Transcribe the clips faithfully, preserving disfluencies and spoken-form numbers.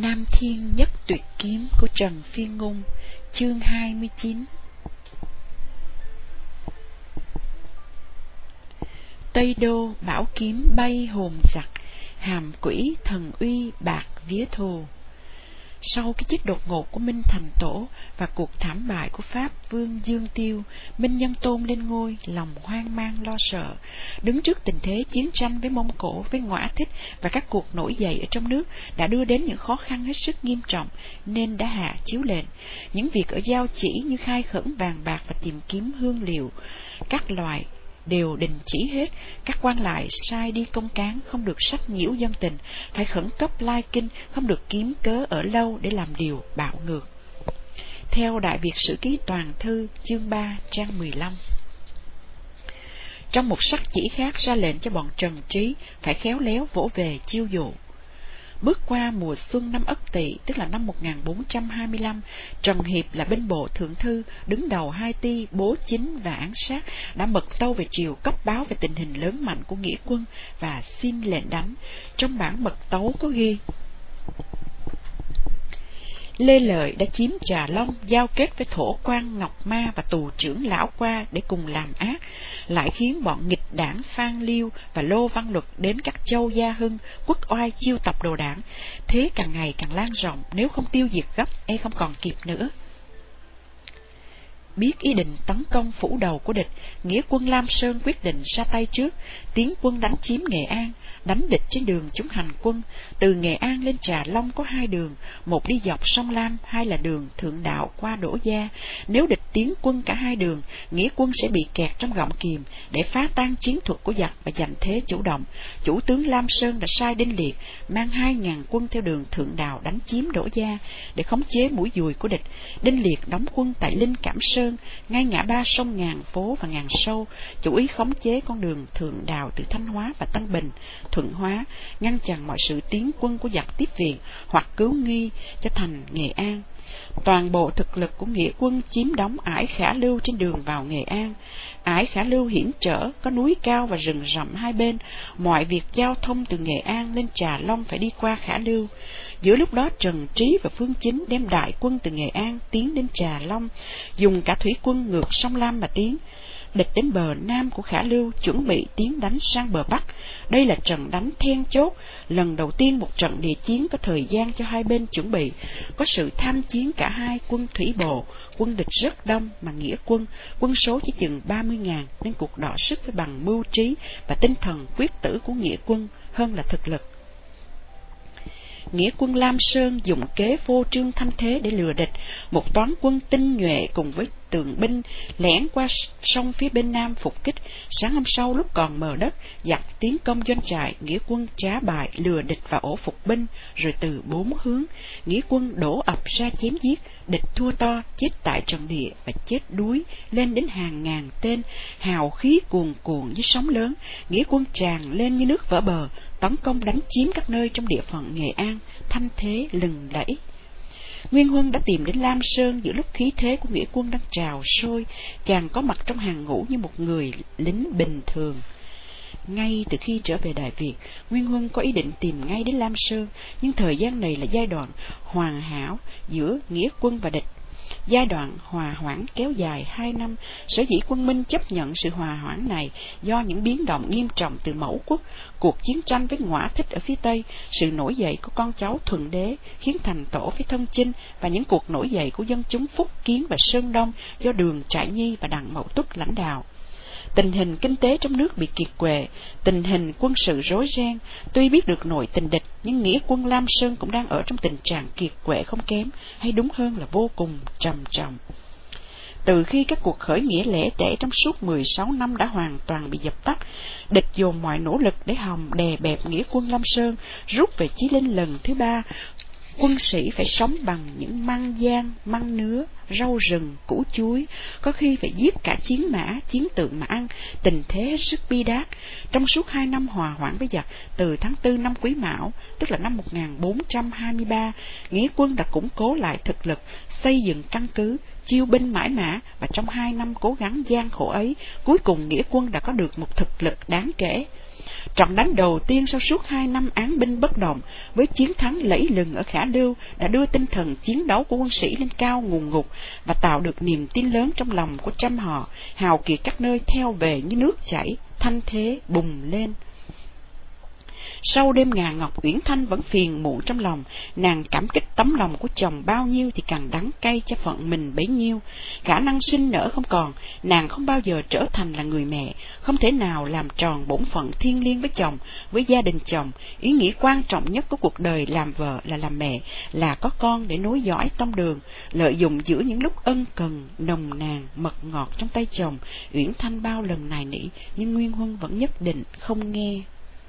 Nam Thiên Nhất Tuyệt Kiếm của Trần Phiên Ngôn. Chương hai mươi chín. Tây Đô bảo kiếm bay hồn giặc, hàm quỷ thần uy bạc vía thù. Sau cái chết đột ngột của Minh Thành Tổ và cuộc thảm bại của Pháp Vương Dương Tiêu, Minh Nhân Tôn lên ngôi, lòng hoang mang lo sợ. Đứng trước tình thế chiến tranh với Mông Cổ, với Ngõa Thích và các cuộc nổi dậy ở trong nước đã đưa đến những khó khăn hết sức nghiêm trọng, nên đã hạ chiếu lệnh. Những việc ở giao chỉ như khai khẩn vàng bạc và tìm kiếm hương liệu các loại đều đình chỉ hết. Các quan lại sai đi công cán, không được sách nhiễu dân tình, phải khẩn cấp lai kinh, không được kiếm cớ ở lâu để làm điều bạo ngược. Theo Đại Việt Sử Ký Toàn Thư chương ba trang mười lăm. Trong một sắc chỉ khác ra lệnh cho bọn Trần Trí phải khéo léo vỗ về chiêu dụ. Bước qua mùa xuân năm Ất Tỵ, tức là năm một nghìn bốn trăm hai mươi lăm, Trần Hiệp là binh bộ thượng thư, đứng đầu hai ty bố chính và án sát, đã mật tâu về triều cấp báo về tình hình lớn mạnh của nghĩa quân và xin lệnh đánh. Trong bản mật tấu có ghi: Lê Lợi đã chiếm Trà Long, giao kết với Thổ Quan, Ngọc Ma và tù trưởng Lão Qua để cùng làm ác, lại khiến bọn nghịch đảng Phan Liêu và Lô Văn Luật đến các châu Gia Hưng, Quốc Oai chiêu tập đồ đảng. Thế càng ngày càng lan rộng, nếu không tiêu diệt gấp, e không còn kịp nữa. Biết ý định tấn công phủ đầu của địch, nghĩa quân Lam Sơn quyết định ra tay trước, tiến quân đánh chiếm Nghệ An, đánh địch trên đường chúng hành quân. Từ Nghệ An lên Trà Long có hai đường, một đi dọc sông Lam, hai là đường thượng đạo qua Đỗ Gia. Nếu địch tiến quân cả hai đường, nghĩa quân sẽ bị kẹt trong gọng kìm. Để phá tan chiến thuật của giặc và giành thế chủ động, chủ tướng Lam Sơn đã sai Đinh Liệt mang hai ngàn quân theo đường thượng đạo đánh chiếm Đỗ Gia để khống chế mũi dùi của địch. Đinh Liệt đóng quân tại Linh Cảm Sơn, ngay ngã ba sông Ngàn Phố và Ngàn Sâu, chủ ý khống chế con đường thượng đạo từ Thanh Hóa và Tân Bình, Thuận Hóa, ngăn chặn mọi sự tiến quân của giặc tiếp viện hoặc cứu nghi cho thành Nghệ An. Toàn bộ thực lực của nghĩa quân chiếm đóng ải Khả Lưu trên đường vào Nghệ An. Ải Khả Lưu hiểm trở, có núi cao và rừng rậm hai bên, mọi việc giao thông từ Nghệ An lên Trà Long phải đi qua Khả Lưu. Giữa lúc đó Trần Trí và Phương Chính đem đại quân từ Nghệ An tiến đến Trà Long, dùng cả thủy quân ngược sông Lam mà tiến. Địch đến bờ nam của Khả Lưu, chuẩn bị tiến đánh sang bờ bắc. Đây là trận đánh then chốt, lần đầu tiên một trận địa chiến có thời gian cho hai bên chuẩn bị. Có sự tham chiến cả hai quân thủy bộ, quân địch rất đông mà nghĩa quân, quân số chỉ chừng ba mươi ngàn, nên cuộc đọ sức với bằng mưu trí và tinh thần quyết tử của nghĩa quân hơn là thực lực. Nghĩa quân Lam Sơn dùng kế phô trương thanh thế để lừa địch. Một toán quân tinh nhuệ cùng với tường binh lẻn qua sông phía bên nam phục kích. Sáng hôm sau lúc còn mờ đất, giặc tiến công doanh trại, nghĩa quân trá bại lừa địch vào ổ phục binh, rồi từ bốn hướng nghĩa quân đổ ập ra chém giết. Địch thua to, chết tại trận địa và chết đuối lên đến hàng ngàn tên. Hào khí cuồn cuộn như sóng lớn, nghĩa quân tràn lên như nước vỡ bờ, tấn công đánh chiếm các nơi trong địa phận Nghệ An, thanh thế lừng lẫy. Nguyên Huân đã tìm đến Lam Sơn giữa lúc khí thế của nghĩa quân đang trào sôi. Chàng có mặt trong hàng ngũ như một người lính bình thường. Ngay từ khi trở về Đại Việt, Nguyên Huân có ý định tìm ngay đến Lam Sơn, nhưng thời gian này là giai đoạn hoàn hảo giữa nghĩa quân và địch. Giai đoạn hòa hoãn kéo dài hai năm. Sở dĩ quân Minh chấp nhận sự hòa hoãn này do những biến động nghiêm trọng từ Mẫu Quốc, cuộc chiến tranh với Ngõa Thích ở phía Tây, sự nổi dậy của con cháu Thuận Đế khiến Thành Tổ phía Thân Chinh, và những cuộc nổi dậy của dân chúng Phúc Kiến và Sơn Đông do Đường Trại Nhi và Đặng Mậu Túc lãnh đạo. Tình hình kinh tế trong nước bị kiệt quệ, tình hình quân sự rối ren. Tuy biết được nội tình địch, nhưng nghĩa quân Lam Sơn cũng đang ở trong tình trạng kiệt quệ không kém, hay đúng hơn là vô cùng trầm trọng. Từ khi các cuộc khởi nghĩa lẻ tẻ trong suốt mười sáu năm đã hoàn toàn bị dập tắt, địch dồn mọi nỗ lực để hòng đè bẹp nghĩa quân Lam Sơn rút về Chí Linh lần thứ ba. Quân sĩ phải sống bằng những măng giang, măng nứa, rau rừng, củ chuối, có khi phải giết cả chiến mã, chiến tượng mà ăn, tình thế hết sức bi đát. Trong suốt hai năm hòa hoãn với giặc, từ tháng tư năm Quý Mão, tức là năm một nghìn bốn trăm hai mươi ba, nghĩa quân đã củng cố lại thực lực, xây dựng căn cứ, chiêu binh mãi mã, và trong hai năm cố gắng gian khổ ấy, cuối cùng nghĩa quân đã có được một thực lực đáng kể. Trận đánh đầu tiên sau suốt hai năm án binh bất động, với chiến thắng lẫy lừng ở Khả Lưu, đã đưa tinh thần chiến đấu của quân sĩ lên cao ngùn ngụt và tạo được niềm tin lớn trong lòng của trăm họ, hào kiệt các nơi theo về như nước chảy, thanh thế bùng lên. Sau đêm ngà ngọc, Uyển Thanh vẫn phiền muộn trong lòng, nàng cảm kích tấm lòng của chồng bao nhiêu thì càng đắng cay cho phận mình bấy nhiêu. Khả năng sinh nở không còn, nàng không bao giờ trở thành là người mẹ, không thể nào làm tròn bổn phận thiêng liêng với chồng, với gia đình chồng. Ý nghĩa quan trọng nhất của cuộc đời làm vợ là làm mẹ, là có con để nối dõi tông đường. Lợi dụng giữa những lúc ân cần, nồng nàn, mật ngọt trong tay chồng, Uyển Thanh bao lần nài nỉ, nhưng Nguyên Huân vẫn nhất định không nghe.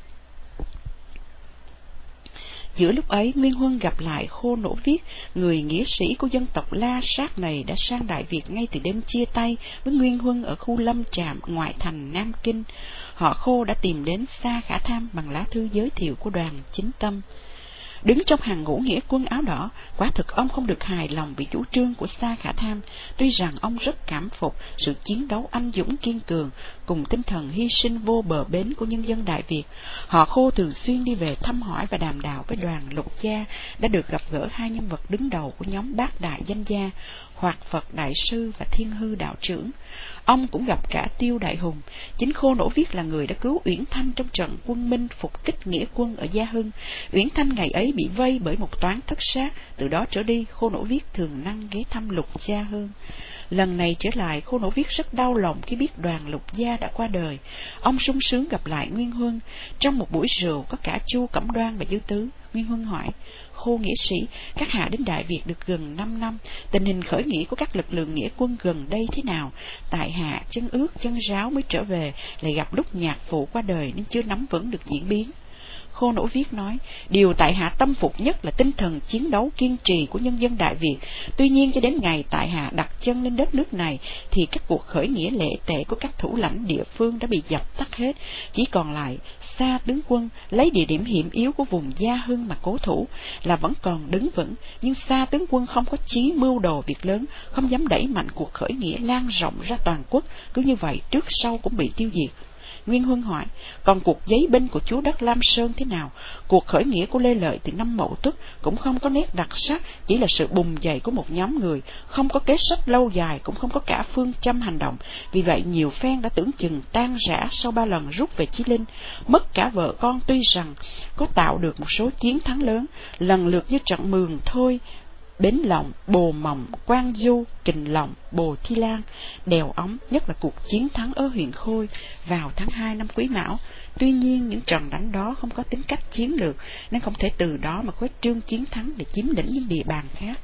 Giữa lúc ấy, Nguyên Huân gặp lại Khô Nỗ Viết, người nghĩa sĩ của dân tộc La Sát này đã sang Đại Việt ngay từ đêm chia tay với Nguyên Huân ở khu Lâm Trạm, ngoại thành Nam Kinh. Họ Khô đã tìm đến Sa Khả Tham bằng lá thư giới thiệu của Đoàn Chính Tâm. Đứng trong hàng ngũ nghĩa quân áo đỏ, quả thực ông không được hài lòng vì chủ trương của Sa Khả Tham, tuy rằng ông rất cảm phục sự chiến đấu anh dũng kiên cường cùng tinh thần hy sinh vô bờ bến của nhân dân Đại Việt. Họ Khô thường xuyên đi về thăm hỏi và đàm đạo với Đoàn Lục Gia, đã được gặp gỡ hai nhân vật đứng đầu của nhóm bát đại danh gia, Hoạt Phật Đại Sư và Thiên Hư Đạo Trưởng. Ông cũng gặp cả Tiêu Đại Hùng. Chính Khô Nỗ Viết là người đã cứu Uyển Thanh trong trận quân Minh phục kích nghĩa quân ở Gia Hưng. Uyển Thanh ngày ấy bị vây bởi một toán thất sát, từ đó trở đi Khô Nỗ Viết thường năng ghé thăm Lục Gia hơn. Lần này trở lại, Khô Nỗ Viết rất đau lòng khi biết Đoàn Lục Gia đã qua đời. Ông sung sướng gặp lại Nguyên Huân. Trong một buổi rượu có cả Chu Cẩm Đoan và Dư Tứ, Nguyên Huân hỏi: Khô nghĩa sĩ, các hạ đến Đại Việt được gần năm năm, tình hình khởi nghĩa của các lực lượng nghĩa quân gần đây thế nào? Tại hạ chân ướt chân ráo mới trở về, lại gặp lúc nhạc phụ qua đời nên chưa nắm vững được diễn biến. Khô Nỗ Viết nói: điều tại hạ tâm phục nhất là tinh thần chiến đấu kiên trì của nhân dân Đại Việt. Tuy nhiên cho đến ngày tại hạ đặt chân lên đất nước này thì các cuộc khởi nghĩa lệ tệ của các thủ lãnh địa phương đã bị dập tắt hết, chỉ còn lại Sa tướng quân lấy địa điểm hiểm yếu của vùng Gia Hưng mà cố thủ, là vẫn còn đứng vững, nhưng Sa tướng quân không có chí mưu đồ việc lớn, không dám đẩy mạnh cuộc khởi nghĩa lan rộng ra toàn quốc, cứ như vậy trước sau cũng bị tiêu diệt. Nguyên Huân hỏi: còn cuộc giấy binh của chúa đất Lam Sơn thế nào? Cuộc khởi nghĩa của Lê Lợi từ năm Mậu Tuất cũng không có nét đặc sắc, chỉ là sự bùng dậy của một nhóm người, không có kế sách lâu dài, cũng không có cả phương châm hành động. Vì vậy nhiều phen đã tưởng chừng tan rã sau ba lần rút về Chí Linh, mất cả vợ con. Tuy rằng có tạo được một số chiến thắng lớn, lần lượt như trận Mường Thôi, Bến Lộng, Bồ Mộng, Quang Du, Kình Lộng, Bồ Thi Lan, Đèo Ống, nhất là cuộc chiến thắng ở huyện Khôi vào tháng hai năm Quý Mão. Tuy nhiên những trận đánh đó không có tính cách chiến lược, nên không thể từ đó mà khuếch trương chiến thắng để chiếm lĩnh những địa bàn khác.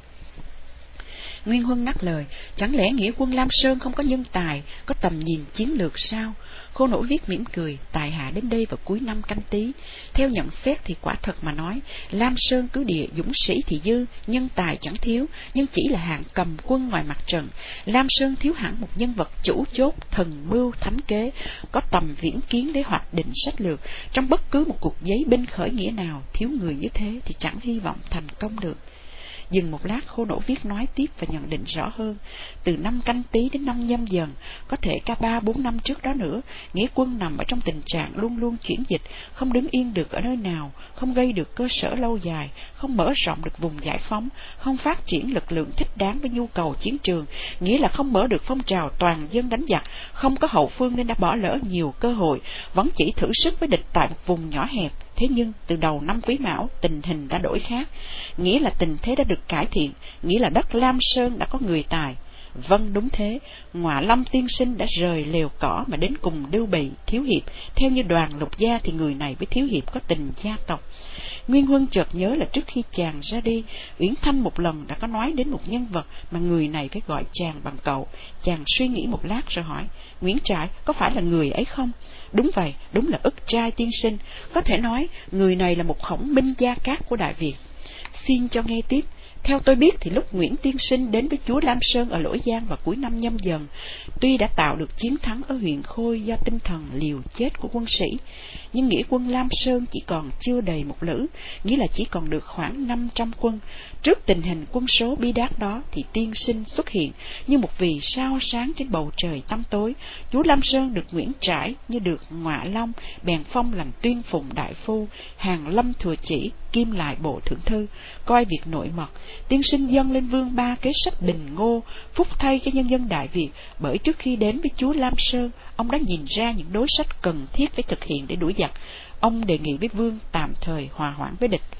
Nguyên Huân ngắt lời: chẳng lẽ nghĩa quân Lam Sơn không có nhân tài, có tầm nhìn chiến lược sao? Khô Nỗ Viết mỉm cười: tại hạ đến đây vào cuối năm Canh Tý. Theo nhận xét thì quả thật mà nói, Lam Sơn cứ địa dũng sĩ thì dư, nhân tài chẳng thiếu, nhưng chỉ là hạng cầm quân ngoài mặt trận. Lam Sơn thiếu hẳn một nhân vật chủ chốt, thần mưu thánh kế, có tầm viễn kiến để hoạch định sách lược. Trong bất cứ một cuộc giấy binh khởi nghĩa nào, thiếu người như thế thì chẳng hy vọng thành công được. Dừng một lát, Khô Nỗ Viết nói tiếp và nhận định rõ hơn: từ năm Canh Tý đến năm Nhâm Dần, có thể cả ba bốn năm trước đó nữa, nghĩa quân nằm ở trong tình trạng luôn luôn chuyển dịch, không đứng yên được ở nơi nào, không gây được cơ sở lâu dài, không mở rộng được vùng giải phóng, không phát triển lực lượng thích đáng với nhu cầu chiến trường, nghĩa là không mở được phong trào toàn dân đánh giặc, không có hậu phương nên đã bỏ lỡ nhiều cơ hội, vẫn chỉ thử sức với địch tại một vùng nhỏ hẹp. Thế nhưng từ đầu năm Quý Mão, tình hình đã đổi khác, nghĩa là tình thế đã được cải thiện, nghĩa là đất Lam Sơn đã có người tài. Vâng, đúng thế, Ngọa Lâm tiên sinh đã rời lều cỏ mà đến cùng Lưu Bị, Thiếu Hiệp. Theo như Đoàn Lục Gia thì người này với Thiếu Hiệp có tình gia tộc. Nguyên Huân chợt nhớ là trước khi chàng ra đi, Uyển Thanh một lần đã có nói đến một nhân vật mà người này phải gọi chàng bằng cậu. Chàng suy nghĩ một lát rồi hỏi: Nguyễn Trãi có phải là người ấy không? Đúng vậy, đúng là Ức Trai tiên sinh. Có thể nói người này là một khổng minh gia cát của Đại Việt. Xin cho nghe tiếp. Theo tôi biết thì lúc Nguyễn Tiên Sinh đến với chúa Lam Sơn ở Lỗi Giang vào cuối năm Nhâm Dần, tuy đã tạo được chiến thắng ở huyện Khôi do tinh thần liều chết của quân sĩ, nhưng nghĩa quân Lam Sơn chỉ còn chưa đầy một lữ, nghĩa là chỉ còn được khoảng năm trăm quân. Trước tình hình quân số bi đát đó thì Tiên Sinh xuất hiện như một vì sao sáng trên bầu trời tăm tối. Chúa Lam Sơn được Nguyễn Trãi như được Ngọa Long, bèn phong làm Tuyên Phùng đại phu, Hàng Lâm thừa chỉ, kim lại bộ thượng thư, coi việc nội mật. Tiên Sinh dâng lên vương ba kế sách bình ngô, phúc thay cho nhân dân Đại Việt, bởi trước khi đến với chúa Lam Sơn, ông đã nhìn ra những đối sách cần thiết phải thực hiện để đuổi giặc. Ông đề nghị với vương tạm thời hòa hoãn với địch.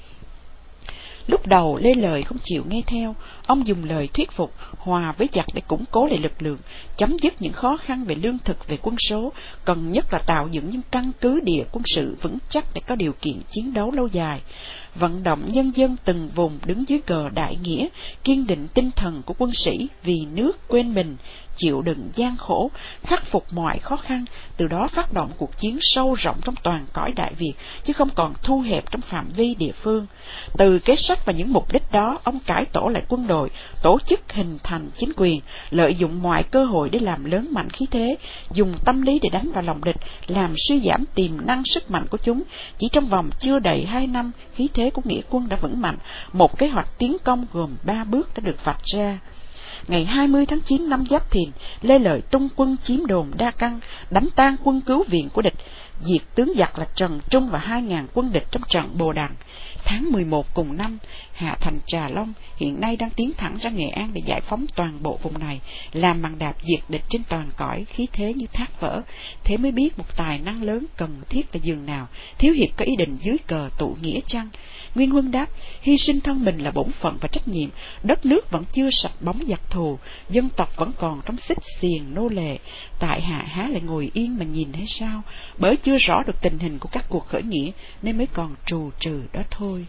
Lúc đầu Lê Lợi không chịu nghe theo, ông dùng lời thuyết phục hòa với giặc để củng cố lại lực lượng, chấm dứt những khó khăn về lương thực, về quân số, cần nhất là tạo dựng những căn cứ địa quân sự vững chắc để có điều kiện chiến đấu lâu dài. Vận động nhân dân từng vùng đứng dưới cờ đại nghĩa, kiên định tinh thần của quân sĩ vì nước quên mình, chịu đựng gian khổ, khắc phục mọi khó khăn, từ đó phát động cuộc chiến sâu rộng trong toàn cõi Đại Việt, chứ không còn thu hẹp trong phạm vi địa phương. Từ kế sách và những mục đích đó, ông cải tổ lại quân đội, tổ chức hình thành chính quyền, lợi dụng mọi cơ hội để làm lớn mạnh khí thế, dùng tâm lý để đánh vào lòng địch, làm suy giảm tiềm năng sức mạnh của chúng. Chỉ trong vòng chưa đầy hai năm, khí thế của nghĩa quân đã vững mạnh. Một kế hoạch tiến công gồm ba bước đã được vạch ra. Ngày hai mươi tháng chín năm Giáp Thìn, Lê Lợi tung quân chiếm đồn Đa Căn, đánh tan quân cứu viện của địch, diệt tướng giặc là Trần Trung và hai ngàn quân địch trong trận Bồ Đằng. Tháng mười một cùng năm, hạ thành Trà Long, hiện nay đang tiến thẳng ra Nghệ An để giải phóng toàn bộ vùng này, làm bằng đạp diệt địch trên toàn cõi, khí thế như thác vỡ. Thế mới biết một tài năng lớn cần thiết là dường nào. Thiếu hiệp có ý định dưới cờ tụ nghĩa chăng? Nguyên Huân đáp, hy sinh thân mình là bổn phận và trách nhiệm. Đất nước vẫn chưa sạch bóng giặc thù, dân tộc vẫn còn trong xích xiềng nô lệ. Tại hạ há lại ngồi yên mà nhìn hay sao? Bởi chưa rõ được tình hình của các cuộc khởi nghĩa nên mới còn trù trừ đó thôi.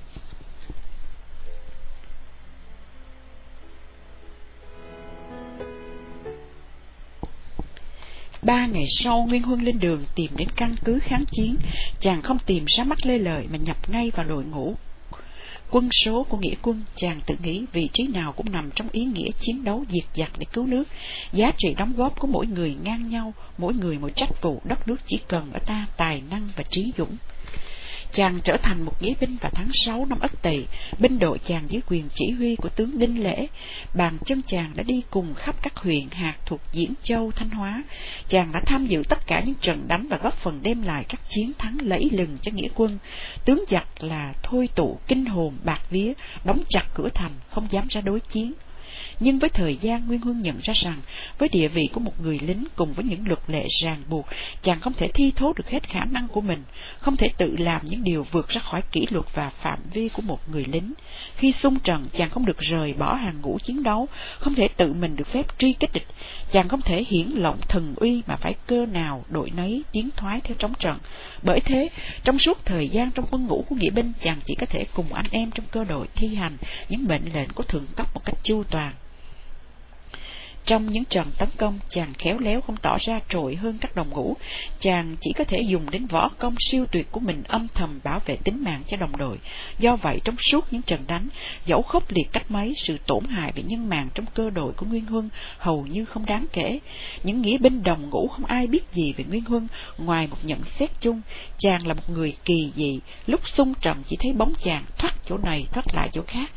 Ba ngày sau, Nguyên Huân lên đường tìm đến căn cứ kháng chiến. Chàng không tìm ra mắt Lê Lợi mà nhập ngay vào đội ngũ quân số của nghĩa quân. Chàng tự nghĩ vị trí nào cũng nằm trong ý nghĩa chiến đấu diệt giặc để cứu nước. Giá trị đóng góp của mỗi người ngang nhau, mỗi người mỗi trách vụ, đất nước chỉ cần ở ta tài năng và trí dũng. Chàng trở thành một nghĩa binh vào tháng sáu năm Ất Tỵ. Binh đội chàng dưới quyền chỉ huy của tướng Đinh Lễ. Bàn chân chàng đã đi cùng khắp các huyện hạt thuộc Diễn Châu, Thanh Hóa. Chàng đã tham dự tất cả những trận đánh và góp phần đem lại các chiến thắng lẫy lừng cho nghĩa quân. Tướng giặc là thôi tụ kinh hồn bạc vía, đóng chặt cửa thành, không dám ra đối chiến. Nhưng với thời gian, Nguyên Huân nhận ra rằng với địa vị của một người lính cùng với những luật lệ ràng buộc, chàng không thể thi thố được hết khả năng của mình, không thể tự làm những điều vượt ra khỏi kỷ luật và phạm vi của một người lính. Khi xung trận, chàng không được rời bỏ hàng ngũ chiến đấu, không thể tự mình được phép truy kích địch. Chàng không thể hiển lộng thần uy mà phải cơ nào đội nấy tiến thoái theo trống trận. Bởi thế, trong suốt thời gian trong quân ngũ của nghĩa binh, chàng chỉ có thể cùng anh em trong cơ đội thi hành những mệnh lệnh của thượng cấp một cách chu toàn. Trong những trận tấn công, chàng khéo léo không tỏ ra trội hơn các đồng ngũ. Chàng chỉ có thể dùng đến võ công siêu tuyệt của mình âm thầm bảo vệ tính mạng cho đồng đội. Do vậy, trong suốt những trận đánh, dẫu khốc liệt cách mấy, sự tổn hại về nhân mạng trong cơ đội của Nguyên Huân hầu như không đáng kể. Những nghĩa binh đồng ngũ không ai biết gì về Nguyên Huân ngoài một nhận xét chung: chàng là một người kỳ dị, lúc xung trận chỉ thấy bóng chàng thoát chỗ này thoát lại chỗ khác.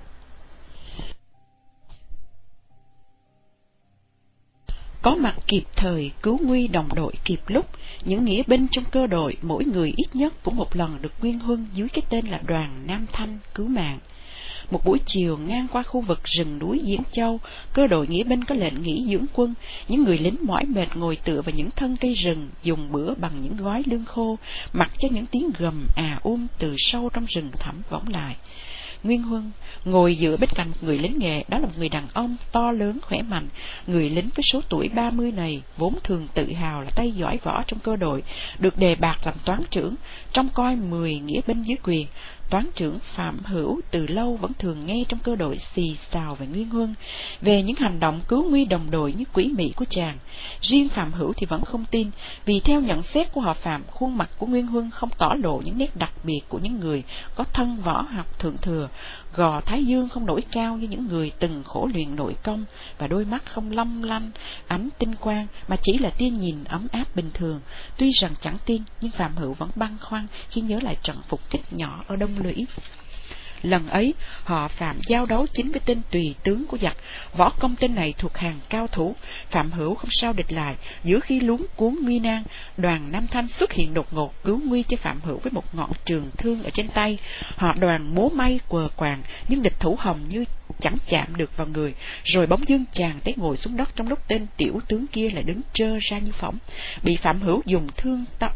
Có mặt kịp thời, cứu nguy đồng đội kịp lúc. Những nghĩa binh trong cơ đội, mỗi người ít nhất cũng một lần được Nguyên Huân dưới cái tên là Đoàn Nam Thanh cứu mạng. Một buổi chiều ngang qua khu vực rừng núi Diễn Châu, cơ đội nghĩa binh có lệnh nghỉ dưỡng quân. Những người lính mỏi mệt ngồi tựa vào những thân cây rừng, dùng bữa bằng những gói lương khô, mặc cho những tiếng gầm à um từ sâu trong rừng thẳm vọng lại. Nguyên Huân ngồi dựa bên cạnh một người lính nghệ, đó là một người đàn ông to lớn khỏe mạnh. Người lính với số tuổi ba mươi này vốn thường tự hào là tay giỏi võ trong cơ đội, được đề bạt làm toán trưởng, trông coi mười nghĩa binh dưới quyền. Toán trưởng Phạm Hữu từ lâu vẫn thường nghe trong cơ đội xì xào về Nguyên Huân, về những hành động cứu nguy đồng đội như quỷ mị của chàng. Riêng Phạm Hữu thì vẫn không tin, vì theo nhận xét của họ Phạm, khuôn mặt của Nguyên Huân không tỏ lộ những nét đặc biệt của những người có thân võ học thượng thừa. gò thái dương không nổi cao như những người từng khổ luyện nội công, và đôi mắt không long lanh ánh tinh quang, mà chỉ là tia nhìn ấm áp bình thường. Tuy rằng chẳng tin, nhưng Phạm Hữu vẫn băn khoăn khi nhớ lại trận phục kích nhỏ ở Đông Lũy. Lần ấy, họ Phạm giao đấu chính với tên tùy tướng của giặc. Võ công tên này thuộc hàng cao thủ. Phạm Hữu không sao địch lại. Giữa khi luống cuống nguy nan, Đoàn Nam Thanh xuất hiện đột ngột, cứu nguy cho Phạm Hữu với một ngọn trường thương ở trên tay. Họ Đoàn múa may quờ quàng, nhưng địch thủ hồng như chẳng chạm được vào người. Rồi bỗng dưng chàng té ngồi xuống đất, trong lúc tên tiểu tướng kia lại đứng trơ ra như phỏng, bị Phạm Hữu dùng thương tạo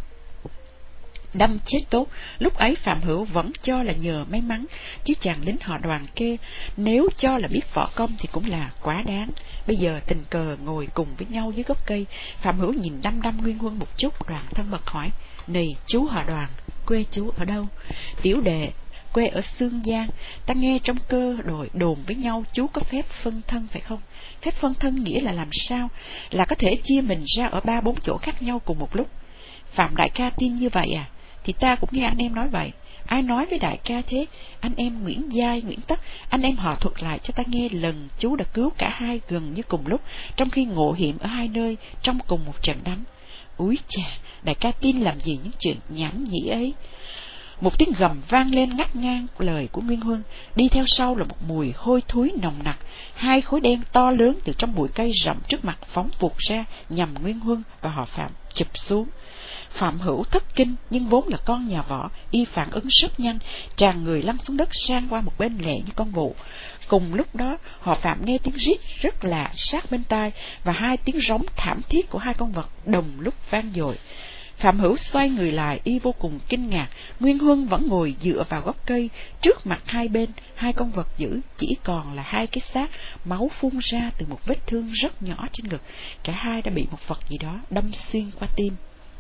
đâm chết tốt. Lúc ấy Phạm Hữu vẫn cho là nhờ may mắn, chứ chàng lính họ Đoàn kia nếu cho là biết võ công thì cũng là quá đáng. Bây giờ tình cờ ngồi cùng với nhau dưới gốc cây, Phạm Hữu nhìn đăm đăm Nguyên Huân một chút, đoạn thân mật hỏi: "Này chú họ Đoàn, quê chú ở đâu?" "Tiểu đệ quê ở Xương Giang. Ta nghe trong cơ đội đồn với nhau chú có phép phân thân phải không?" "Phép phân thân nghĩa là làm sao?" "Là có thể chia mình ra ở ba bốn chỗ khác nhau cùng một lúc." "Phạm đại ca tin như vậy à?" "Thì ta cũng nghe anh em nói vậy." "Ai nói với đại ca thế?" "Anh em Nguyễn Giai, Nguyễn Tất." "Anh em họ thuật lại cho ta nghe lần chú đã cứu cả hai gần như cùng lúc, trong khi ngộ hiểm ở hai nơi trong cùng một trận đánh." "Úi chà, đại ca tin làm gì những chuyện nhảm nhí ấy." Một tiếng gầm vang lên ngắt ngang lời của Nguyên Huân, đi theo sau là một mùi hôi thối nồng nặc. Hai khối đen to lớn từ trong bụi cây rậm trước mặt phóng vụt ra nhằm Nguyên Huân và họ Phạm chụp xuống. Phạm Hữu thất kinh, nhưng vốn là con nhà võ, y phản ứng rất nhanh, tràn người lăn xuống đất sang qua một bên lẹ như con vụ. Cùng lúc đó, họ Phạm nghe tiếng rít rất lạ sát bên tai, và hai tiếng rống thảm thiết của hai con vật đồng lúc vang dội. Phạm Hữu xoay người lại, y vô cùng kinh ngạc. Nguyên Huân vẫn ngồi dựa vào gốc cây, trước mặt hai bên hai con vật dữ chỉ còn là hai cái xác, máu phun ra từ một vết thương rất nhỏ trên ngực. Cả hai đã bị một vật gì đó đâm xuyên qua tim.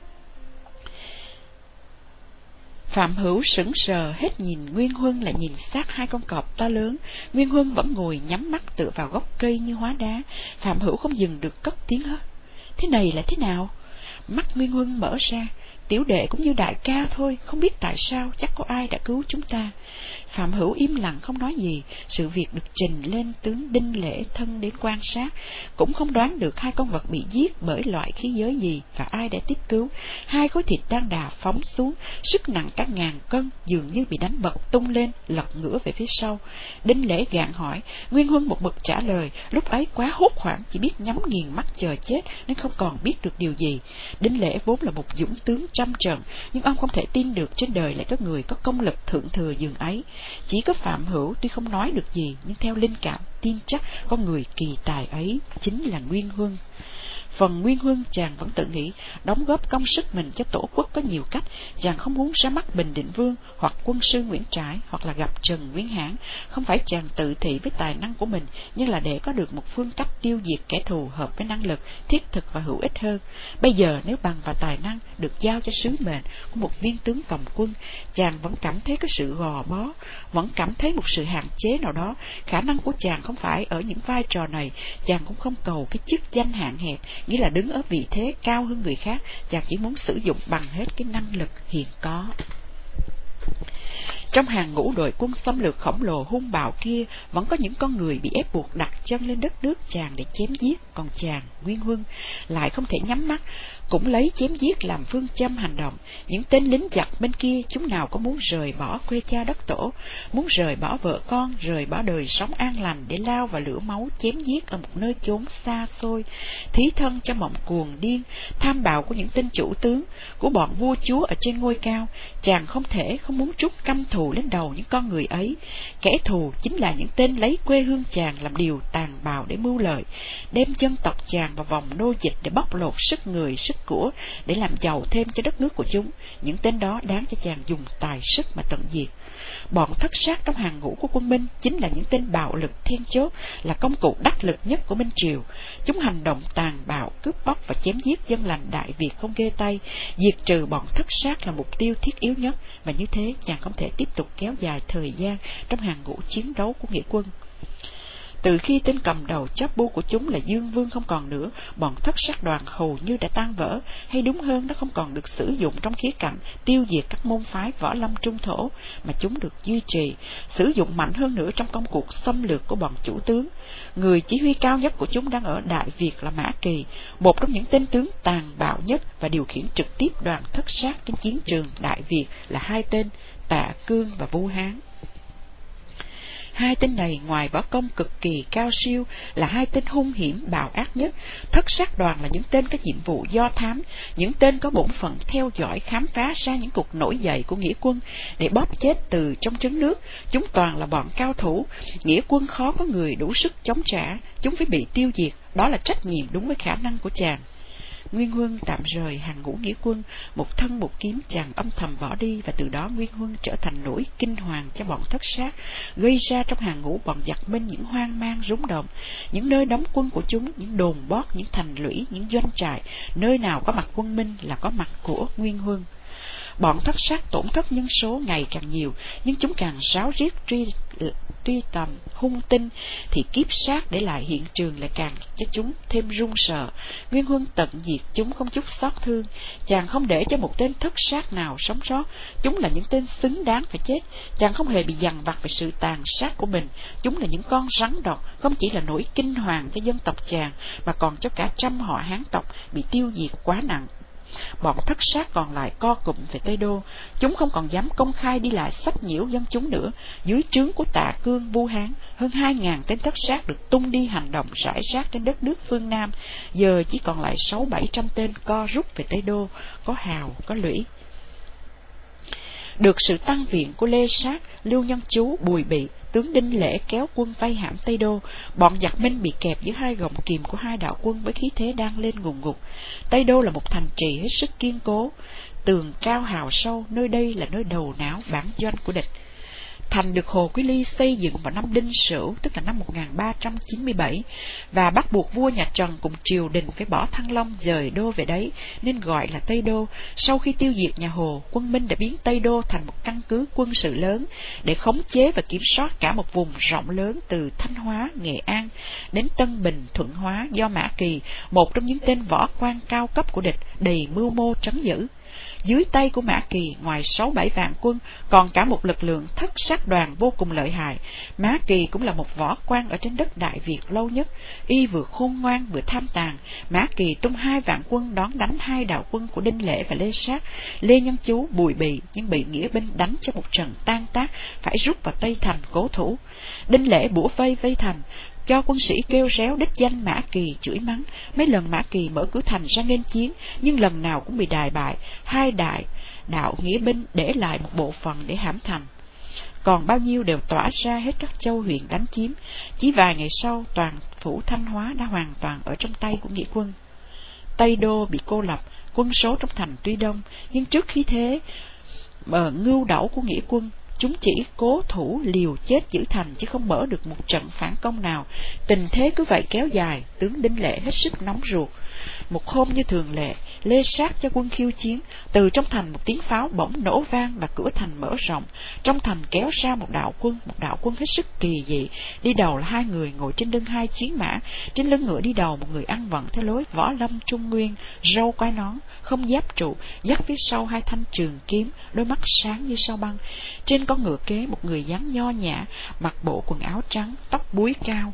Phạm Hữu sững sờ, hết nhìn Nguyên Huân lại nhìn xác hai con cọp to lớn. Nguyên Huân vẫn ngồi nhắm mắt tựa vào gốc cây như hóa đá. Phạm Hữu không dừng được cất tiếng hớt: "Thế này là thế nào?" Mắt Nguyên Huân mở ra: "Tiểu đệ cũng như đại ca thôi, không biết tại sao, chắc có ai đã cứu chúng ta." Phạm Hữu im lặng không nói gì. Sự việc được trình lên tướng Đinh Lễ thân đến quan sát, cũng không đoán được hai con vật bị giết bởi loại khí giới gì và ai đã tiếp cứu. Hai khối thịt đang đà phóng xuống, sức nặng cả ngàn cân, dường như bị đánh bật tung lên, lật ngửa về phía sau. Đinh Lễ gạn hỏi, Nguyên Huân một mực trả lời. Lúc ấy quá hốt hoảng, chỉ biết nhắm nghiền mắt chờ chết nên không còn biết được điều gì. Đinh Lễ vốn là một dũng tướng trăm trận, nhưng ông không thể tin được trên đời lại có người có công lực thượng thừa dường ấy. Chỉ có Phạm Hữu tuy không nói được gì, nhưng theo linh cảm tin chắc có người kỳ tài ấy chính là Nguyên Huân. Phần Nguyên Huân, chàng vẫn tự nghĩ đóng góp công sức mình cho tổ quốc có nhiều cách. Chàng không muốn ra mắt Bình Định Vương hoặc quân sư Nguyễn Trãi hoặc là gặp Trần Nguyên Hãn. Không phải chàng tự thị với tài năng của mình, nhưng là để có được một phương cách tiêu diệt kẻ thù hợp với năng lực, thiết thực và hữu ích hơn. Bây giờ nếu bằng và tài năng được giao cho sứ mệnh của một viên tướng cầm quân, chàng vẫn cảm thấy có sự gò bó, vẫn cảm thấy một sự hạn chế nào đó. Khả năng của chàng không phải ở những vai trò này. Chàng cũng không cầu cái chức danh hạn hẹp, nghĩa là đứng ở vị thế cao hơn người khác. Chàng chỉ muốn sử dụng bằng hết cái năng lực hiện có. Trong hàng ngũ đội quân xâm lược khổng lồ hung bạo kia, vẫn có những con người bị ép buộc đặt chân lên đất nước chàng để chém giết. Còn chàng, Nguyên Huân, lại không thể nhắm mắt, cũng lấy chém giết làm phương châm hành động. Những tên lính giặc bên kia, chúng nào có muốn rời bỏ quê cha đất tổ, muốn rời bỏ vợ con, rời bỏ đời sống an lành để lao vào lửa máu chém giết ở một nơi chốn xa xôi, thí thân cho mộng cuồng điên, tham bạo của những tên chủ tướng, của bọn vua chúa ở trên ngôi cao. Chàng không thể không muốn trút căm thù lên đầu những con người ấy. Kẻ thù chính là những tên lấy quê hương chàng làm điều tàn bạo để mưu lợi, đem dân tộc chàng vào vòng nô dịch để bóc lột sức người sức của, để làm giàu thêm cho đất nước của chúng. Những tên đó đáng cho chàng dùng tài sức mà tận diệt. Bọn thất sát trong hàng ngũ của quân Minh chính là những tên bạo lực then chốt, là công cụ đắc lực nhất của Minh Triều. Chúng hành động tàn bạo, cướp bóc và chém giết dân lành Đại Việt không ghê tay. Diệt trừ bọn thất sát là mục tiêu thiết yếu nhất, và như thế chàng không thể tiếp tục kéo dài thời gian trong hàng ngũ chiến đấu của nghĩa quân. Từ khi tên cầm đầu chóp bu của chúng là Dương Vương không còn nữa, bọn thất sát đoàn hầu như đã tan vỡ, hay đúng hơn nó không còn được sử dụng trong khía cạnh tiêu diệt các môn phái võ lâm trung thổ, mà chúng được duy trì, sử dụng mạnh hơn nữa trong công cuộc xâm lược của bọn chủ tướng. Người chỉ huy cao nhất của chúng đang ở Đại Việt là Mã Kỳ, một trong những tên tướng tàn bạo nhất, và điều khiển trực tiếp đoàn thất sát trên chiến trường Đại Việt là hai tên Tạ Cương và Vu Hán. Hai tên này ngoài võ công cực kỳ cao siêu là hai tên hung hiểm bạo ác nhất. Thất sát đoàn là những tên có nhiệm vụ do thám, những tên có bổn phận theo dõi khám phá ra những cuộc nổi dậy của nghĩa quân để bóp chết từ trong trứng nước. Chúng toàn là bọn cao thủ, nghĩa quân khó có người đủ sức chống trả, chúng phải bị tiêu diệt, đó là trách nhiệm đúng với khả năng của chàng. Nguyên Huân tạm rời hàng ngũ nghĩa quân, một thân một kiếm chàng âm thầm bỏ đi, và từ đó Nguyên Huân trở thành nỗi kinh hoàng cho bọn thất sát, gây ra trong hàng ngũ bọn giặc Minh những hoang mang rúng động. Những nơi đóng quân của chúng, những đồn bót, những thành lũy, những doanh trại, nơi nào có mặt quân Minh là có mặt của Nguyên Huân. Bọn thất sát tổn thất nhân số ngày càng nhiều, nhưng chúng càng ráo riết truy truy tầm hung tinh, thì kiếp sát để lại hiện trường lại càng cho chúng thêm run sợ. Nguyên Huân tận diệt chúng không chút xót thương, chàng không để cho một tên thất sát nào sống sót. Chúng là những tên xứng đáng phải chết, chàng không hề bị dằn vặt về sự tàn sát của mình. Chúng là những con rắn độc, không chỉ là nỗi kinh hoàng cho dân tộc chàng, mà còn cho cả trăm họ Hán tộc bị tiêu diệt quá nặng. Bọn thất sát còn lại co cụm về Tây Đô, chúng không còn dám công khai đi lại sách nhiễu dân chúng nữa. Dưới trướng của Tạ Cương, Vu Hán, hơn hai ngàn tên thất sát được tung đi hành động rải rác trên đất nước phương Nam, giờ chỉ còn lại sáu bảy trăm tên co rút về Tây Đô, có hào có lũy. Được sự tăng viện của Lê Sát, Lưu Nhân Chú, Bùi Bị, tướng Đinh Lễ kéo quân vây hãm Tây Đô. Bọn giặc Minh bị kẹp giữa hai gọng kìm của hai đạo quân với khí thế đang lên ngùn ngụt. Tây Đô là một thành trì hết sức kiên cố, tường cao hào sâu, nơi đây là nơi đầu não bản doanh của địch. Thành được Hồ Quý Ly xây dựng vào năm Đinh Sửu, tức là năm một nghìn ba trăm chín mươi bảy, và bắt buộc vua nhà Trần cùng triều đình phải bỏ Thăng Long dời đô về đấy, nên gọi là Tây Đô. Sau khi tiêu diệt nhà Hồ, quân Minh đã biến Tây Đô thành một căn cứ quân sự lớn để khống chế và kiểm soát cả một vùng rộng lớn từ Thanh Hóa, Nghệ An đến Tân Bình, Thuận Hóa, do Mã Kỳ, một trong những tên võ quan cao cấp của địch, đầy mưu mô trấn giữ. Dưới tay của Mã Kỳ, ngoài sáu bảy vạn quân, còn cả một lực lượng thất sát đoàn vô cùng lợi hại. Mã Kỳ cũng là một võ quan ở trên đất Đại Việt lâu nhất, y vừa khôn ngoan vừa tham tàn. Mã Kỳ tung hai vạn quân đón đánh hai đạo quân của Đinh Lễ và Lê Sát, Lê Nhân Chú, Bùi Bị, nhưng bị nghĩa binh đánh cho một trận tan tác, phải rút vào Tây Thành cố thủ. Đinh Lễ bủa vây vây thành, cho quân sĩ kêu réo đích danh Mã Kỳ, chửi mắng. Mấy lần Mã Kỳ mở cửa thành ra nên chiến, nhưng lần nào cũng bị đài bại. Hai đại đạo nghĩa binh để lại một bộ phận để hãm thành, còn bao nhiêu đều tỏa ra hết các châu huyện đánh chiếm. Chỉ vài ngày sau, toàn phủ Thanh Hóa đã hoàn toàn ở trong tay của nghĩa quân. Tây Đô bị cô lập, quân số trong thành tuy đông, nhưng trước khí thế bờ ngưu đẩu của nghĩa quân, chúng chỉ cố thủ liều chết giữ thành, chứ không mở được một trận phản công nào. Tình thế cứ vậy kéo dài, tướng Đinh Lễ hết sức nóng ruột. Một hôm như thường lệ, Lê Sát cho quân khiêu chiến. Từ trong thành một tiếng pháo bỗng nổ vang và cửa thành mở rộng. Trong thành kéo ra một đạo quân, một đạo quân hết sức kỳ dị. Đi đầu là hai người ngồi trên lưng hai chiến mã, trên lưng ngựa đi đầu một người ăn vận theo lối võ lâm Trung Nguyên, râu quai nón, không giáp trụ, dắt phía sau hai thanh trường kiếm, đôi mắt sáng như sao băng. Trên con ngựa kế một người dáng nho nhã, mặc bộ quần áo trắng, tóc búi cao,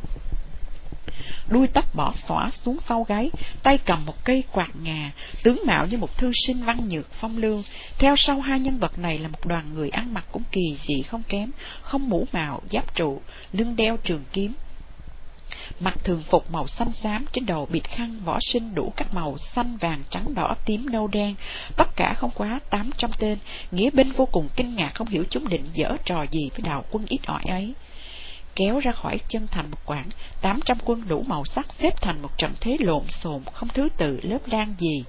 đuôi tóc bỏ xõa xuống sau gáy, tay cầm một cây quạt ngà, tướng mạo như một thư sinh văn nhược phong lưu. Theo sau hai nhân vật này là một đoàn người ăn mặc cũng kỳ dị không kém, không mũ mạo, giáp trụ, lưng đeo trường kiếm, mặc thường phục màu xanh xám, trên đầu bịt khăn võ sinh đủ các màu xanh, vàng, trắng, đỏ, tím, nâu, đen, tất cả không quá tám trăm tên. Nghĩa binh vô cùng kinh ngạc, không hiểu chúng định giở trò gì với đạo quân ít ỏi ấy. Kéo ra khỏi chân thành một quãng, tám trăm quân đủ màu sắc xếp thành một trận thế lộn xộn, không thứ tự lớp lang gì.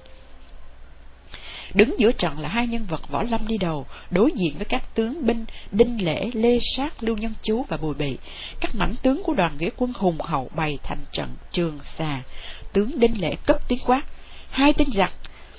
Đứng giữa trận là hai nhân vật võ lâm đi đầu, đối diện với các tướng binh Đinh Lễ, Lê Sát, Lưu Nhân Chú và Bùi Bị. Các mãnh tướng của đoàn nghĩa quân hùng hậu bày thành trận trường xà. Tướng Đinh Lễ cất tiếng quát: hai tên giặc,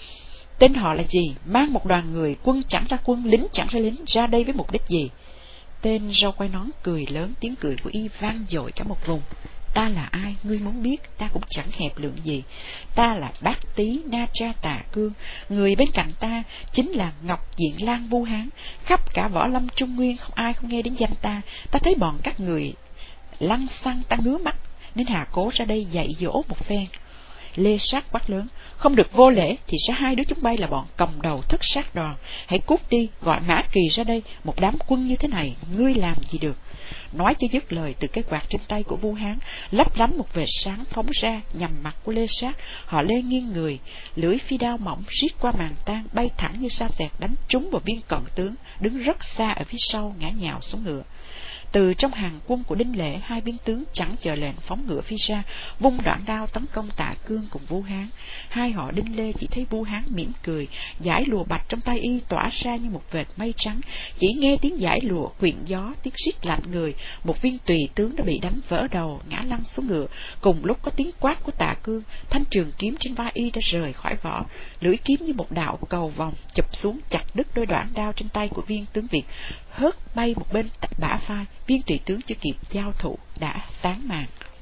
tên họ là gì? Mang một đoàn người, quân chẳng ra quân, lính chẳng ra lính, ra đây với mục đích gì? Tên râu quai nón cười lớn, tiếng cười của y vang dội cả một vùng. Ta là ai, ngươi muốn biết, ta cũng chẳng hẹp lượng gì. Ta là Bác Tý Na Tra Tà Cương, người bên cạnh ta chính là Ngọc Diện Lang Vu Hán. Khắp cả võ lâm Trung Nguyên không ai không nghe đến danh ta. Ta thấy bọn các người lăng xăng ta ngứa mắt, nên hà cố ra đây dạy dỗ một phen. Lê Sát quát lớn, không được vô lễ thì sẽ hai đứa chúng bay là bọn cầm đầu thất sát đoàn. Hãy cút đi, gọi Mã Kỳ ra đây, một đám quân như thế này ngươi làm gì được. Nói cho dứt lời, từ cái quạt trên tay của Vu Hán lấp lánh một vệt sáng phóng ra nhằm mặt của Lê Sát. Họ Lê nghiêng người, lưỡi phi đao mỏng riết qua màn tang, bay thẳng như sa xẹt đánh trúng vào viên cận tướng đứng rất xa ở phía sau, ngã nhào xuống ngựa. Từ trong hàng quân của Đinh Lễ, hai viên tướng chẳng chờ lệnh phóng ngựa phi ra, vung đoạn đao tấn công Tạ Cương cùng Vu Hán. Hai họ Đinh Lê chỉ thấy Vu Hán mỉm cười, dải lụa bạch trong tay y tỏa ra như một vệt mây trắng. Chỉ nghe tiếng dải lụa quyện gió, tiếng rít lạnh người, một viên tùy tướng đã bị đánh vỡ đầu, ngã lăn xuống ngựa. Cùng lúc có tiếng quát của Tạ Cương, thanh trường kiếm trên vai y đã rời khỏi vỏ, lưỡi kiếm như một đạo cầu vòng chụp xuống chặt đứt đôi đoạn đao trên tay của viên tướng Việt, hớt bay một bên bả vai. Viên tùy tướng chưa kịp giao thủ đã tán màn.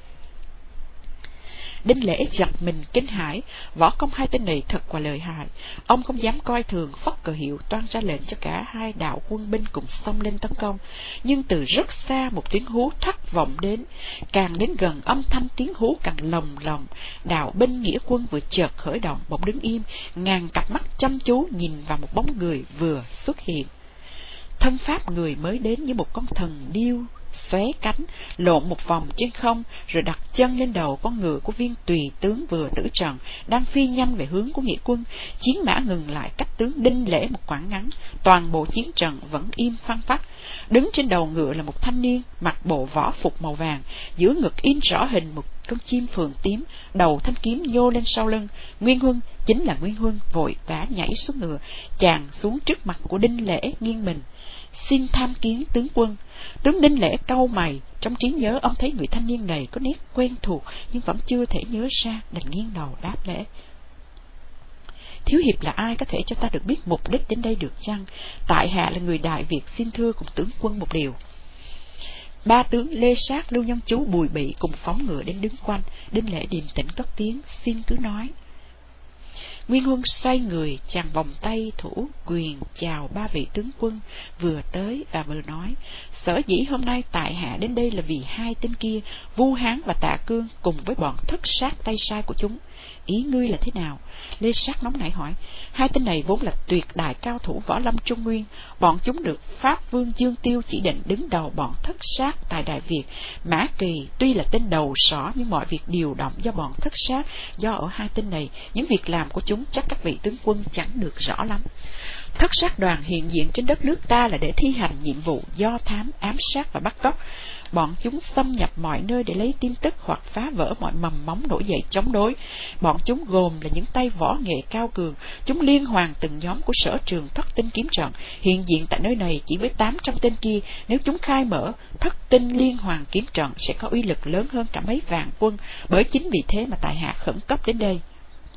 Đinh Lễ giật mình kinh hãi, võ công hai tên này thật là lợi hại. Ông không dám coi thường, phất cờ hiệu toan ra lệnh cho cả hai đạo quân binh cùng xông lên tấn công. Nhưng từ rất xa một tiếng hú thất vọng đến, càng đến gần âm thanh tiếng hú càng lồng lồng. Đạo binh nghĩa quân vừa chợt khởi động, bỗng đứng im, ngàn cặp mắt chăm chú nhìn vào một bóng người vừa xuất hiện. Thân pháp người mới đến như một con thần điêu xóe cánh, lộn một vòng trên không, rồi đặt chân lên đầu con ngựa của viên tùy tướng vừa tử trận, đang phi nhanh về hướng của nghĩa quân. Chiến mã ngừng lại cách tướng Đinh Lễ một quãng ngắn, toàn bộ chiến trận vẫn im phăng phắc. Đứng trên đầu ngựa là một thanh niên mặc bộ võ phục màu vàng, giữa ngực in rõ hình một con chim phượng tím, đầu thanh kiếm nhô lên sau lưng. Nguyên Huân, chính là Nguyên Huân, vội vã nhảy xuống ngựa, chàng xuống trước mặt của Đinh Lễ nghiêng mình. Xin tham kiến tướng quân. Tướng Đinh Lễ cau mày, trong trí nhớ ông thấy người thanh niên này có nét quen thuộc, nhưng vẫn chưa thể nhớ ra, đành nghiêng đầu đáp lễ. Thiếu hiệp là ai, có thể cho ta được biết mục đích đến đây được chăng? Tại hạ là người Đại Việt, xin thưa cùng tướng quân một điều. Ba tướng Lê Sát, Lưu Nhân Chú, Bùi Bị cùng phóng ngựa đến đứng quanh. Đinh Lễ điềm tĩnh cất tiếng, xin cứ nói. Nguyên Huân xoay người, chàng vòng tay thủ quyền chào ba vị tướng quân vừa tới và vừa nói, sở dĩ hôm nay tại hạ đến đây là vì hai tên kia, Vu Hán và Tạ Cương, cùng với bọn thất sát tay sai của chúng. Ý ngươi là thế nào? Lê Sát nóng nảy hỏi. Hai tên này vốn là tuyệt đại cao thủ võ lâm Trung Nguyên, bọn chúng được Pháp Vương Dương Tiêu chỉ định đứng đầu bọn thất sát tại Đại Việt. Mã Kỳ tuy là tên đầu sỏ, nhưng mọi việc điều động do bọn thất sát, do ở hai tên này, những việc làm của chúng chắc các vị tướng quân chẳng được rõ lắm. Thất sát đoàn hiện diện trên đất nước ta là để thi hành nhiệm vụ do thám, ám sát và bắt cóc. Bọn chúng xâm nhập mọi nơi để lấy tin tức hoặc phá vỡ mọi mầm móng nổi dậy chống đối. Bọn chúng gồm là những tay võ nghệ cao cường. Chúng liên hoàn từng nhóm của sở trường thất tinh kiếm trận, hiện diện tại nơi này chỉ với tám trăm tên kia. Nếu chúng khai mở thất tinh liên hoàn kiếm trận sẽ có uy lực lớn hơn cả mấy vạn quân. Bởi chính vì thế mà tại hạ khẩn cấp đến đây.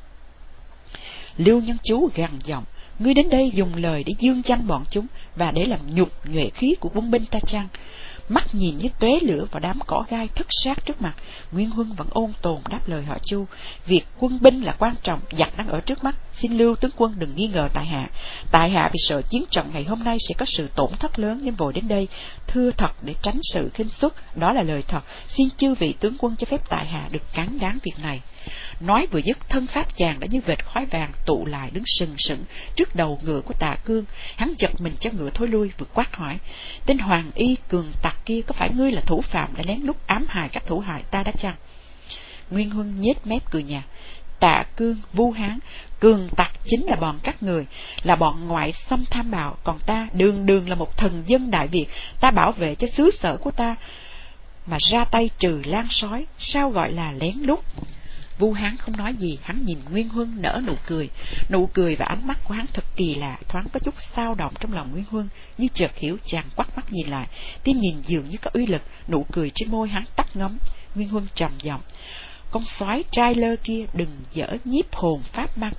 Lưu Nhân Chú gằn giọng, ngươi đến đây dùng lời để dương danh bọn chúng và để làm nhục nhuệ khí của quân binh ta chăng? Mắt nhìn như tóe lửa vào đám cỏ gai thất sát trước mặt, Nguyên Huân vẫn ôn tồn đáp lời họ Chu. Việc quân binh là quan trọng, giặc đang ở trước mắt, xin Lưu tướng quân đừng nghi ngờ tại hạ. Tại hạ vì sợ chiến trận ngày hôm nay sẽ có sự tổn thất lớn nên vội đến đây, thưa thật để tránh sự khinh suất, đó là lời thật. Xin chư vị tướng quân cho phép tại hạ được cán đáng việc này. Nói vừa dứt, thân pháp chàng đã như vệt khói vàng tụ lại đứng sừng sững trước đầu ngựa của Tạ Cương. Hắn giật mình cho ngựa thối lui, vừa quát hỏi, tên Hoàng Y cường tặc kia, có phải ngươi là thủ phạm đã lén lút ám hại các thủ hại ta đã chăng? Nguyên Huân nhếch mép cười nhạt, Tạ Cương, Vu Hán, cường tặc chính là bọn các người, là bọn ngoại xâm tham bạo, còn ta đường đường là một thần dân Đại Việt, ta bảo vệ cho xứ sở của ta mà ra tay trừ lan sói, sao gọi là lén lút? Vu Hán không nói gì, hắn nhìn Nguyên Huân nở nụ cười. Nụ cười và ánh mắt của hắn thật kỳ lạ, thoáng có chút xao động trong lòng Nguyên Huân, như chợt hiểu. Chàng quắt mắt nhìn lại, tim nhìn dường như có uy lực, nụ cười trên môi hắn tắt ngấm. Nguyên Huân trầm giọng, con soái trai lơ kia đừng dở nhiếp hồn pháp ma công,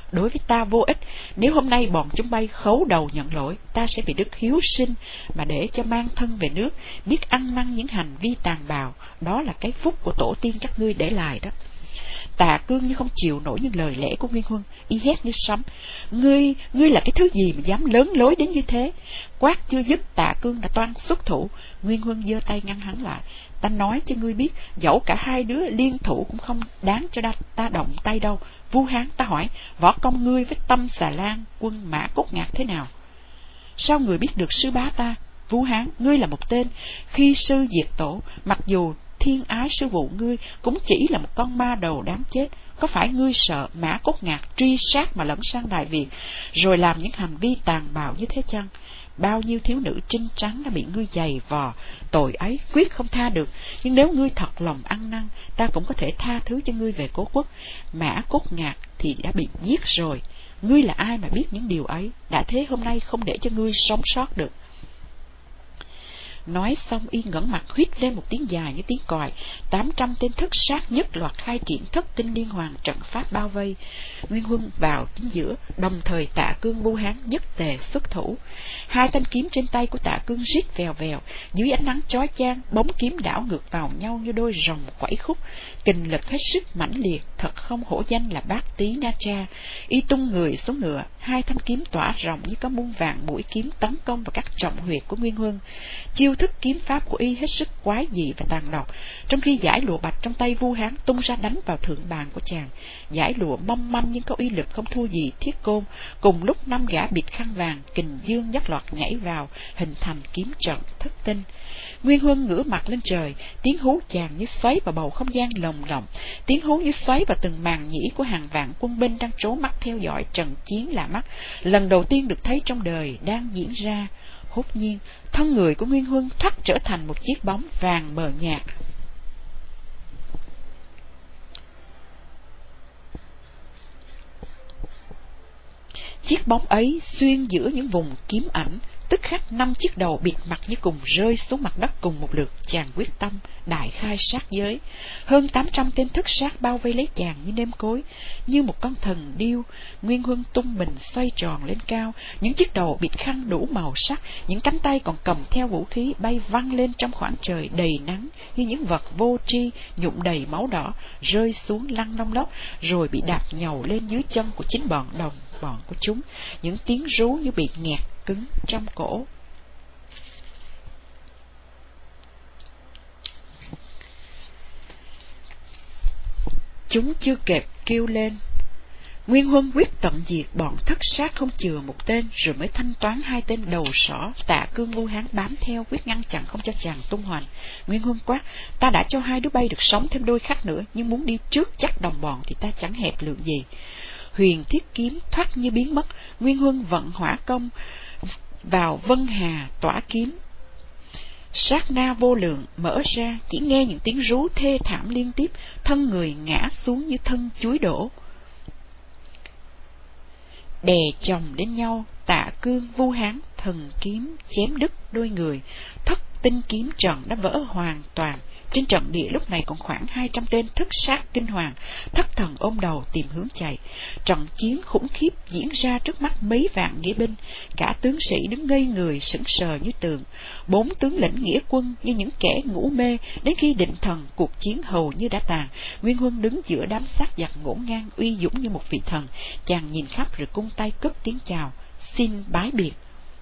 đối với ta vô ích. Nếu hôm nay bọn chúng bay khấu đầu nhận lỗi, ta sẽ bị đức hiếu sinh mà để cho mang thân về nước, biết ăn năn những hành vi tàn bạo. Đó là cái phúc của tổ tiên các ngươi để lại đó. Tạ Cương như không chịu nổi những lời lẽ của Nguyên Huân, y hét như sấm: Ngươi, ngươi là cái thứ gì mà dám lớn lối đến như thế? Quát chưa dứt, Tạ Cương đã toan xuất thủ. Nguyên Huân giơ tay ngăn hắn lại. Ta nói cho ngươi biết, dẫu cả hai đứa liên thủ cũng không đáng cho ta, ta động tay đâu. Vu Hán, ta hỏi, võ công ngươi với Tâm Xà Lan, quân Mã Cốt Ngạc thế nào? Sao người biết được sư bá ta? Vu Hán, ngươi là một tên khi sư diệt tổ, mặc dù thiên ái sư phụ ngươi cũng chỉ là một con ma đầu đáng chết. Có phải ngươi sợ Mã Cốt Ngạc truy sát mà lẫn sang Đại Việt, rồi làm những hành vi tàn bạo như thế chăng? Bao nhiêu thiếu nữ trinh trắng đã bị ngươi giày vò, tội ấy quyết không tha được. Nhưng nếu ngươi thật lòng ăn năn, ta cũng có thể tha thứ cho ngươi về Cố Quốc. Mã Cốt Ngạc thì đã bị giết rồi. Ngươi là ai mà biết những điều ấy? Đã thế hôm nay không để cho ngươi sống sót được. Nói xong y ngẩng mặt huýt lên một tiếng dài như tiếng còi. Tám trăm tên thất sát nhất loạt khai triển thất tinh liên hoàn trận pháp bao vây. Nguyên Huân vào chính giữa, đồng thời Tạ Cương, Vu Hán nhất tề xuất thủ. Hai thanh kiếm trên tay của Tạ Cương rít vèo vèo, dưới ánh nắng chói chang, bóng kiếm đảo ngược vào nhau như đôi rồng quẩy khúc. Kình lực hết sức mãnh liệt, thật không hổ danh là Bát Tý Na Tra. Y tung người xuống ngựa, hai thanh kiếm tỏa rộng như có muôn vàng mũi kiếm tấn công vào các trọng huyệt của Nguyên Huân. Chiêu thức kiếm pháp của y hết sức quái dị và tàn độc. Trong khi dải lụa bạch trong tay Vu Hán tung ra đánh vào thượng bàn của chàng, dải lụa mong manh nhưng có uy lực không thua gì thiết côn. Cùng lúc năm gã bịt khăn vàng kình dương nhất loạt nhảy vào, hình thành kiếm trận thất tinh. Nguyên Huân ngửa mặt lên trời, tiếng hú chàng như xoáy vào bầu không gian lồng lộng, tiếng hú như xoáy vào từng màn nhĩ của hàng vạn quân binh đang trố mắt theo dõi trận chiến lạ mắt lần đầu tiên được thấy trong đời đang diễn ra. Hốt nhiên, thân người của Nguyên Huân thoát trở thành một chiếc bóng vàng mờ nhạt. Chiếc bóng ấy xuyên giữa những vùng kiếm ảnh, tức khắc năm chiếc đầu bịt mặt như cùng rơi xuống mặt đất cùng một lượt. Chàng quyết tâm đại khai sát giới. Hơn tám trăm tên thất sát bao vây lấy chàng như nêm cối. Như một con thần điêu, Nguyên Huân tung mình xoay tròn lên cao, những chiếc đầu bịt khăn đủ màu sắc, những cánh tay còn cầm theo vũ khí bay văng lên trong khoảng trời đầy nắng như những vật vô tri nhuộm đầy máu đỏ, rơi xuống lăn long lóc, rồi bị đạp nhầu lên dưới chân của chính bọn đồng bọn của chúng. Những tiếng rú như bị nghẹt cứng trong cổ. Chúng chưa kịp kêu lên, Nguyên Huân quyết tận diệt bọn thất sát không chừa một tên, rồi mới thanh toán hai tên đầu sỏ. Tạ Cương, Vu Hán bám theo quyết ngăn chặn không cho chàng tung hoành. Nguyên Huân quát: Ta đã cho hai đứa bay được sống thêm đôi khắc nữa, nhưng muốn đi trước chắc đồng bọn thì ta chẳng hẹp lượng gì. Huyền thiết kiếm thoát như biến mất. Nguyên Huân vận hỏa công vào Vân Hà tỏa kiếm, sát na vô lượng mở ra, chỉ nghe những tiếng rú thê thảm liên tiếp, thân người ngã xuống như thân chuối đổ, đè chồng đến nhau. Tạ Cương, Vu Hán thần kiếm chém đứt đôi người, thất tinh kiếm trận đã vỡ hoàn toàn. Trên trận địa lúc này còn khoảng hai trăm tên thất sát kinh hoàng, thất thần ôm đầu tìm hướng chạy. Trận chiến khủng khiếp diễn ra trước mắt mấy vạn nghĩa binh, cả tướng sĩ đứng ngây người sững sờ như tường. Bốn tướng lĩnh nghĩa quân như những kẻ ngủ mê, đến khi định thần cuộc chiến hầu như đã tàn. Nguyên Huân đứng giữa đám sát giặc ngổn ngang uy dũng như một vị thần. Chàng nhìn khắp rồi cung tay cất tiếng chào, xin bái biệt.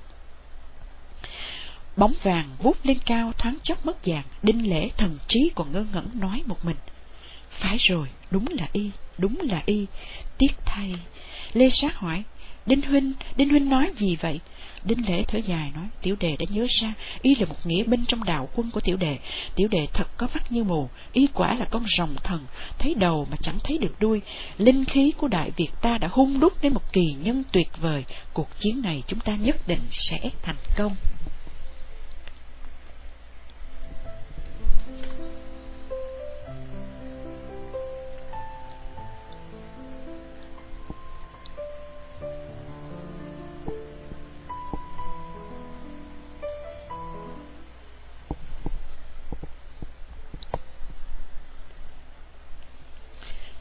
Bóng vàng vút lên cao thoáng chốc mất dạng. Đinh Lễ thần trí còn ngơ ngẩn nói một mình: phải rồi, đúng là y, đúng là y. Tiếc thay. Lê Sát hỏi: Đinh huynh, Đinh huynh nói gì vậy? Đinh Lễ thở dài nói: Tiểu đệ đã nhớ ra, y là một nghĩa binh trong đạo quân của tiểu đệ. Tiểu đệ thật có mắt như mù, y quả là con rồng thần, thấy đầu mà chẳng thấy được đuôi. Linh khí của Đại Việt ta đã hun đúc nên một kỳ nhân tuyệt vời. Cuộc chiến này chúng ta nhất định sẽ thành công.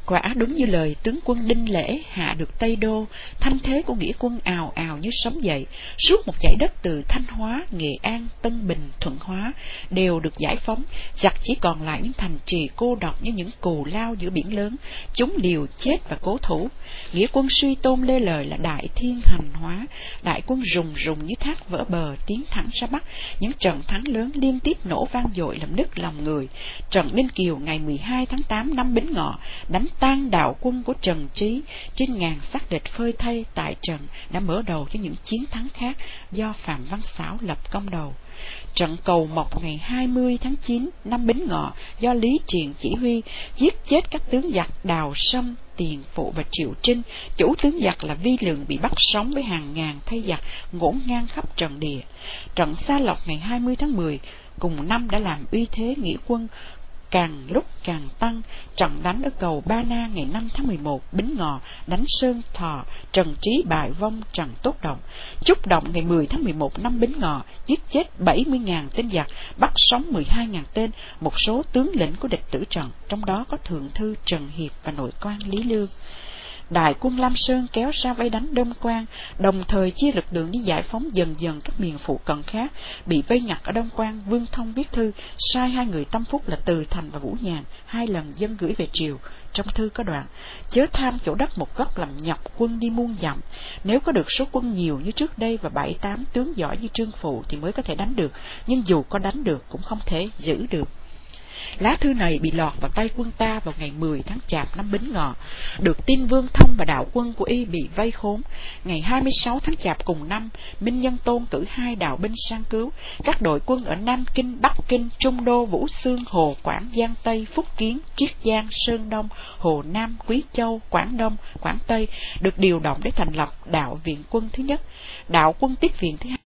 Quả đúng như lời tướng quân Đinh Lễ hạ được Tây Đô, thanh thế của nghĩa quân ào ào như sóng dậy. Suốt một dải đất từ Thanh Hóa, Nghệ An, Tân Bình, Thuận Hóa đều được giải phóng, giặc chỉ còn lại những thành trì cô độc như những cù lao giữa biển lớn. Chúng liều chết và cố thủ. Nghĩa quân suy tôn lê lời là đại thiên hành hóa, đại quân rùng rùng như thác vỡ bờ tiến thẳng ra Bắc. Những trận thắng lớn liên tiếp nổ vang dội làm nức lòng người. Trận Ninh Kiều ngày mười hai tháng tám năm Bính Ngọ đánh tan đạo quân của Trần Trí, trên ngàn xác địch phơi thây tại trận, đã mở đầu cho những chiến thắng khác do Phạm Văn Xảo lập công đầu. Trận Cầu Mộc ngày hai mươi tháng chín năm Bính Ngọ do Lý Triền chỉ huy, giết chết các tướng giặc Đào Sâm, Tiền Phụ và Triệu Trinh. Chủ tướng giặc là Vi Lượng bị bắt sống với hàng ngàn thây giặc ngổn ngang khắp trận địa. Trận Sa Lộc ngày hai mươi tháng mười cùng năm đã làm uy thế nghĩa quân càng lúc càng tăng. Trận đánh ở cầu Ba Na ngày năm tháng mười một Bính Ngọ đánh Sơn Thọ, Trần Trí bại vong Trần Tốt Động. Chúc Động ngày mười tháng mười một năm Bính Ngọ giết chết bảy mươi nghìn tên giặc, bắt sống mười hai nghìn tên, một số tướng lĩnh của địch tử trận, trong đó có thượng thư Trần Hiệp và nội quan Lý Lương. Đại quân Lam Sơn kéo ra vây đánh Đông Quan, đồng thời chia lực lượng đi giải phóng dần dần các miền phụ cận khác. Bị vây ngặt ở Đông Quan, Vương Thông viết thư sai hai người tâm phúc là Từ Thành và Vũ Nhàn hai lần dâng gửi về triều. Trong thư có đoạn: chớ tham chỗ đất một góc làm nhọc quân đi muôn dặm. Nếu có được số quân nhiều như trước đây và bảy tám tướng giỏi như Trương Phụ thì mới có thể đánh được, nhưng dù có đánh được cũng không thể giữ được. Lá thư này bị lọt vào tay quân ta vào ngày mười tháng Chạp năm Bính Ngọ. Được tin Vương Thông và đạo quân của y bị vây khốn. Ngày hai mươi sáu tháng Chạp cùng năm, Minh Nhân Tôn cử hai đạo binh sang cứu. Các đội quân ở Nam Kinh, Bắc Kinh, Trung Đô, Vũ Xương, Hồ Quảng, Giang Tây, Phúc Kiến, Triết Giang, Sơn Đông, Hồ Nam, Quý Châu, Quảng Đông, Quảng Tây được điều động để thành lập đạo viện quân thứ nhất, đạo quân tiếp viện thứ hai.